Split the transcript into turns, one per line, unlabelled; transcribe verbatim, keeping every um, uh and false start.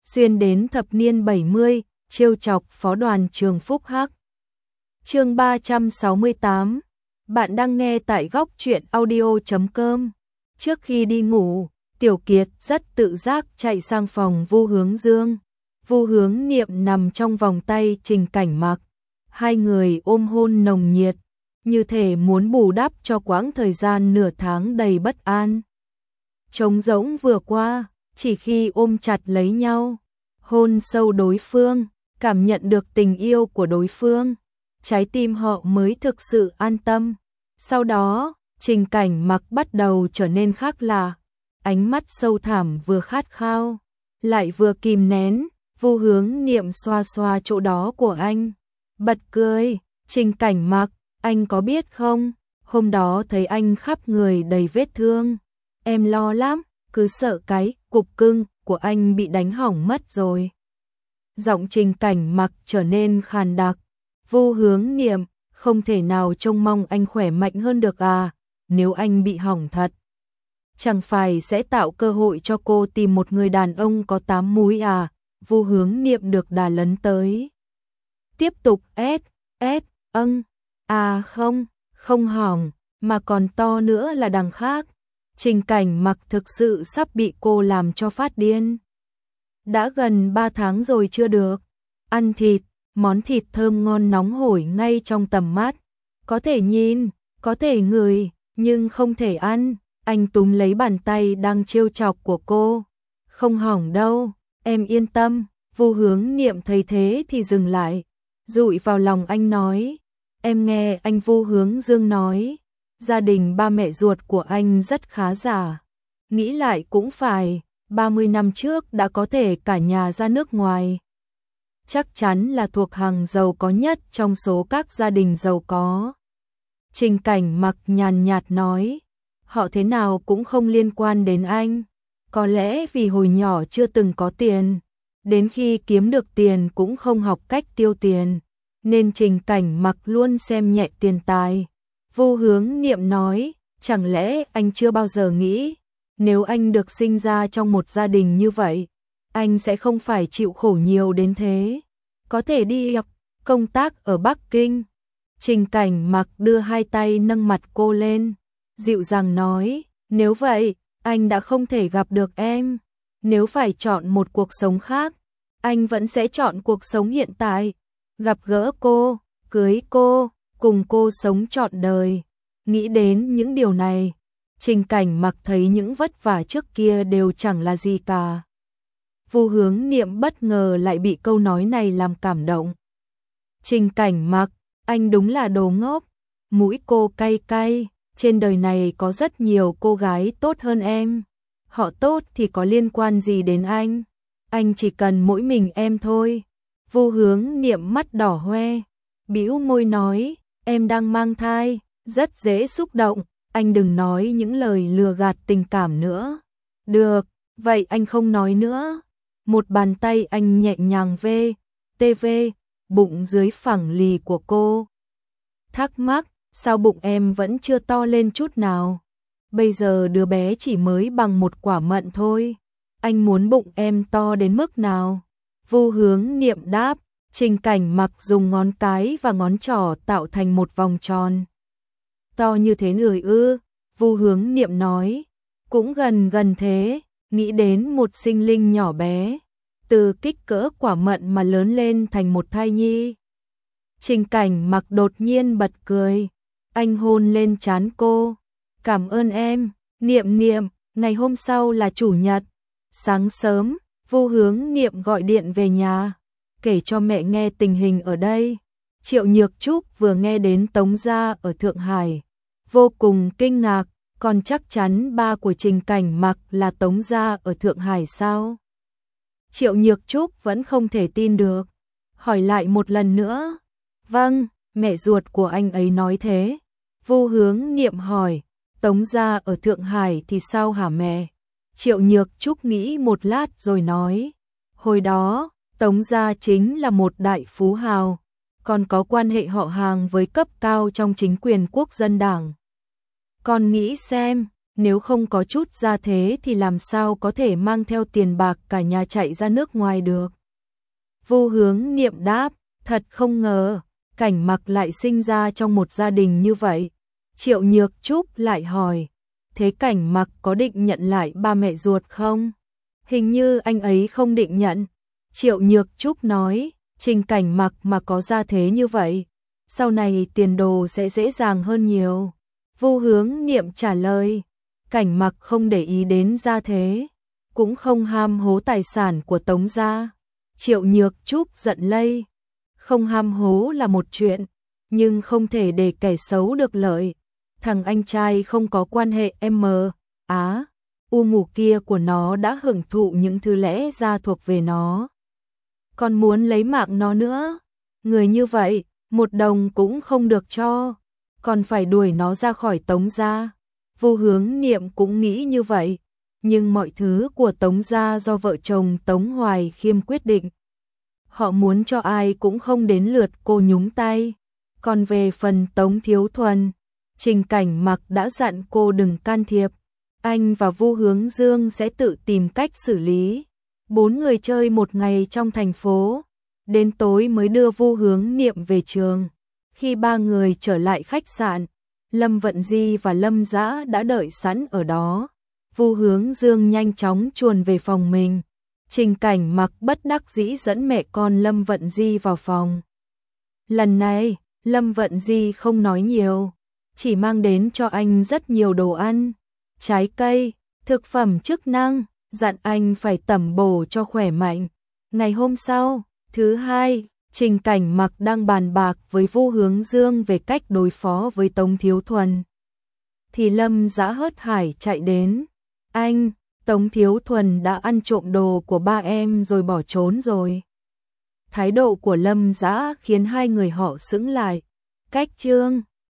xuyên đến thập niên bảy mươi, trêu chọc phó đoàn trường Phúc Hắc. Chương ba trăm sáu mươi tám. Bạn đang nghe tại góc truyện audio chấm com. Trước khi đi ngủ, Tiểu Kiệt rất tự giác chạy sang phòng Vu Hướng Dương. Vu Hướng Niệm nằm trong vòng tay Trình Cảnh Mặc. Hai người ôm hôn nồng nhiệt, như thể muốn bù đắp cho quãng thời gian nửa tháng đầy bất an. Trống rỗng vừa qua, chỉ khi ôm chặt lấy nhau, hôn sâu đối phương, cảm nhận được tình yêu của đối phương, trái tim họ mới thực sự an tâm. Sau đó, Trình Cảnh Mặc bắt đầu trở nên khác lạ, ánh mắt sâu thẳm vừa khát khao, lại vừa kìm nén. Vu Hướng Niệm xoa xoa chỗ đó của anh, bật cười. Trình Cảnh Mặc, anh có biết không, hôm đó thấy anh khắp người đầy vết thương, em lo lắm, cứ sợ cái cục cưng của anh bị đánh hỏng mất rồi. Giọng Trình Cảnh Mặc trở nên khàn đặc. Vu Hướng Niệm, không thể nào trông mong anh khỏe mạnh hơn được à, nếu anh bị hỏng thật, chẳng phải sẽ tạo cơ hội cho cô tìm một người đàn ông có tám múi à. Vu Hướng Niệm được đà lấn tới, tiếp tục ét, ét, âng, à không, không hỏng, mà còn to nữa là đằng khác. Trình Cảnh Mặc thực sự sắp bị cô làm cho phát điên. Đã gần ba tháng rồi chưa được ăn thịt, món thịt thơm ngon nóng hổi ngay trong tầm mắt, có thể nhìn, có thể ngửi, nhưng không thể ăn. Anh túm lấy bàn tay đang trêu chọc của cô. Không hỏng đâu, em yên tâm. Vu Hướng Niệm thấy thế thì dừng lại, dụi vào lòng anh nói, em nghe anh Vu Hướng Dương nói, gia đình ba mẹ ruột của anh rất khá giả. Nghĩ lại cũng phải, ba mươi năm trước đã có thể cả nhà ra nước ngoài. Chắc chắn là thuộc hàng giàu có nhất trong số các gia đình giàu có. Trình Cảnh Mặc nhàn nhạt nói, họ thế nào cũng không liên quan đến anh. Có lẽ vì hồi nhỏ chưa từng có tiền, đến khi kiếm được tiền cũng không học cách tiêu tiền, nên Trình Cảnh Mặc luôn xem nhẹ tiền tài. Vu Hướng Niệm nói, chẳng lẽ anh chưa bao giờ nghĩ, nếu anh được sinh ra trong một gia đình như vậy, anh sẽ không phải chịu khổ nhiều đến thế, có thể đi học, công tác ở Bắc Kinh. Trình Cảnh Mặc đưa hai tay nâng mặt cô lên, dịu dàng nói, nếu vậy, anh đã không thể gặp được em. Nếu phải chọn một cuộc sống khác, anh vẫn sẽ chọn cuộc sống hiện tại, gặp gỡ cô, cưới cô, cùng cô sống trọn đời. Nghĩ đến những điều này, Trình Cảnh Mặc thấy những vất vả trước kia đều chẳng là gì cả. Vu Hướng Niệm bất ngờ lại bị câu nói này làm cảm động. Trình Cảnh Mặc, anh đúng là đồ ngốc. Mũi cô cay cay, trên đời này có rất nhiều cô gái tốt hơn em. Họ tốt thì có liên quan gì đến anh? Anh chỉ cần mỗi mình em thôi. Vu Hướng Niệm mắt đỏ hoe, bĩu môi nói, em đang mang thai, rất dễ xúc động, anh đừng nói những lời lừa gạt tình cảm nữa. Được, vậy anh không nói nữa. Một bàn tay anh nhẹ nhàng vê, tê vê, bụng dưới phẳng lì của cô. Thắc mắc, sao bụng em vẫn chưa to lên chút nào? Bây giờ đứa bé chỉ mới bằng một quả mận thôi. Anh muốn bụng em to đến mức nào? Vu Hướng Niệm đáp. Trình Cảnh Mặc dùng ngón cái và ngón trỏ tạo thành một vòng tròn. To như thế người ư? Vu Hướng Niệm nói. Cũng gần gần thế, nghĩ đến một sinh linh nhỏ bé, từ kích cỡ quả mận mà lớn lên thành một thai nhi. Trình Cảnh Mặc đột nhiên bật cười. Anh hôn lên trán cô. Cảm ơn em, Niệm Niệm. Ngày hôm sau là chủ nhật. Sáng sớm, Vu Hướng Niệm gọi điện về nhà, kể cho mẹ nghe tình hình ở đây. Triệu Nhược Trúc vừa nghe đến Tống gia ở Thượng Hải, vô cùng kinh ngạc, còn chắc chắn ba của Trình Cảnh Mặc là Tống gia ở Thượng Hải sao? Triệu Nhược Trúc vẫn không thể tin được, hỏi lại một lần nữa. Vâng, mẹ ruột của anh ấy nói thế. Vu Hướng Niệm hỏi, Tống gia ở Thượng Hải thì sao hả mẹ? Triệu Nhược Trúc nghĩ một lát rồi nói, hồi đó, Tống gia chính là một đại phú hào, còn có quan hệ họ hàng với cấp cao trong chính quyền quốc dân đảng. Con nghĩ xem, nếu không có chút gia thế thì làm sao có thể mang theo tiền bạc cả nhà chạy ra nước ngoài được. Vu Hướng Niệm đáp, thật không ngờ, Cảnh Mặc lại sinh ra trong một gia đình như vậy. Triệu Nhược Trúc lại hỏi, thế Cảnh Mặc có định nhận lại ba mẹ ruột không? Hình như anh ấy không định nhận. Triệu Nhược Trúc nói, Trình Cảnh Mặc mà có gia thế như vậy, sau này tiền đồ sẽ dễ dàng hơn nhiều. Vu Hướng Niệm trả lời, Cảnh Mặc không để ý đến gia thế, cũng không ham hố tài sản của Tống gia. Triệu Nhược Trúc giận lây, không ham hố là một chuyện, nhưng không thể để kẻ xấu được lợi. Thằng anh trai không có quan hệ em á, u mù kia của nó đã hưởng thụ những thứ lẽ ra thuộc về nó. Còn muốn lấy mạng nó nữa, người như vậy, một đồng cũng không được cho, còn phải đuổi nó ra khỏi Tống gia. Vu Hướng Niệm cũng nghĩ như vậy, nhưng mọi thứ của Tống gia do vợ chồng Tống Hoài Khiêm quyết định. Họ muốn cho ai cũng không đến lượt cô nhúng tay. Còn về phần Tống Thiếu Thuần, Trình Cảnh Mặc đã dặn cô đừng can thiệp, anh và Vu Hướng Dương sẽ tự tìm cách xử lý. Bốn người chơi một ngày trong thành phố, đến tối mới đưa Vu Hướng Niệm về trường. Khi ba người trở lại khách sạn, Lâm Vận Di và Lâm Dã đã đợi sẵn ở đó. Vu Hướng Dương nhanh chóng chuồn về phòng mình. Trình Cảnh Mặc bất đắc dĩ dẫn mẹ con Lâm Vận Di vào phòng. Lần này, Lâm Vận Di không nói nhiều, chỉ mang đến cho anh rất nhiều đồ ăn, trái cây, thực phẩm chức năng, dặn anh phải tẩm bổ cho khỏe mạnh. Ngày hôm sau, thứ hai, Trình Cảnh Mặc đang bàn bạc với Vu Hướng Dương về cách đối phó với Tống Thiếu Thuần, thì Lâm Dã hớt hải chạy đến. Anh, Tống Thiếu Thuần đã ăn trộm đồ của ba em rồi bỏ trốn rồi. Thái độ của Lâm Dã khiến hai người họ sững lại. Cách Trương